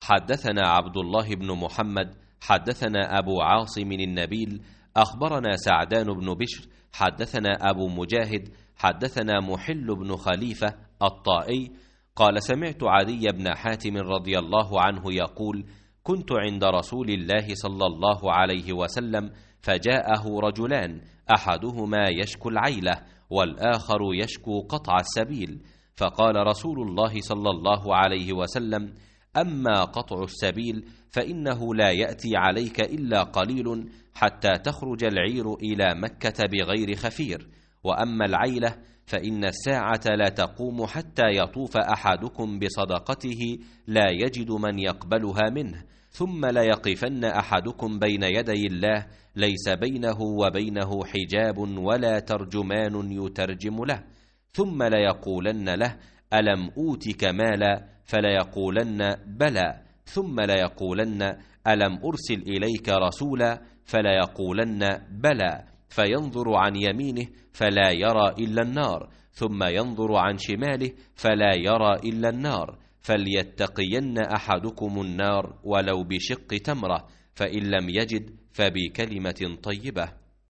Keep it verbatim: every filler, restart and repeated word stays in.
حدثنا عبد الله بن محمد حدثنا أبو عاصم النبيل أخبرنا سعدان بن بشر حدثنا أبو مجاهد حدثنا محل بن خليفة الطائي قال سمعت عدي بن حاتم رضي الله عنه يقول كنت عند رسول الله صلى الله عليه وسلم فجاءه رجلان أحدهما يشكو العيلة والآخر يشكو قطع السبيل، فقال رسول الله صلى الله عليه وسلم أما قطع السبيل فإنه لا يأتي عليك إلا قليل حتى تخرج العير إلى مكة بغير خفير، وأما العيلة فإن الساعة لا تقوم حتى يطوف أحدكم بصدقته لا يجد من يقبلها منه، ثم ليقفن أحدكم بين يدي الله ليس بينه وبينه حجاب ولا ترجمان يترجم له، ثم ليقولن له ألم أوتك مالا فليقولن بلى، ثم ليقولن ألم أرسل إليك رسولا فليقولن بلى، فينظر عن يمينه فلا يرى إلا النار، ثم ينظر عن شماله فلا يرى إلا النار، فليتقين أحدكم النار ولو بشق تمرة، فإن لم يجد فبكلمة طيبة.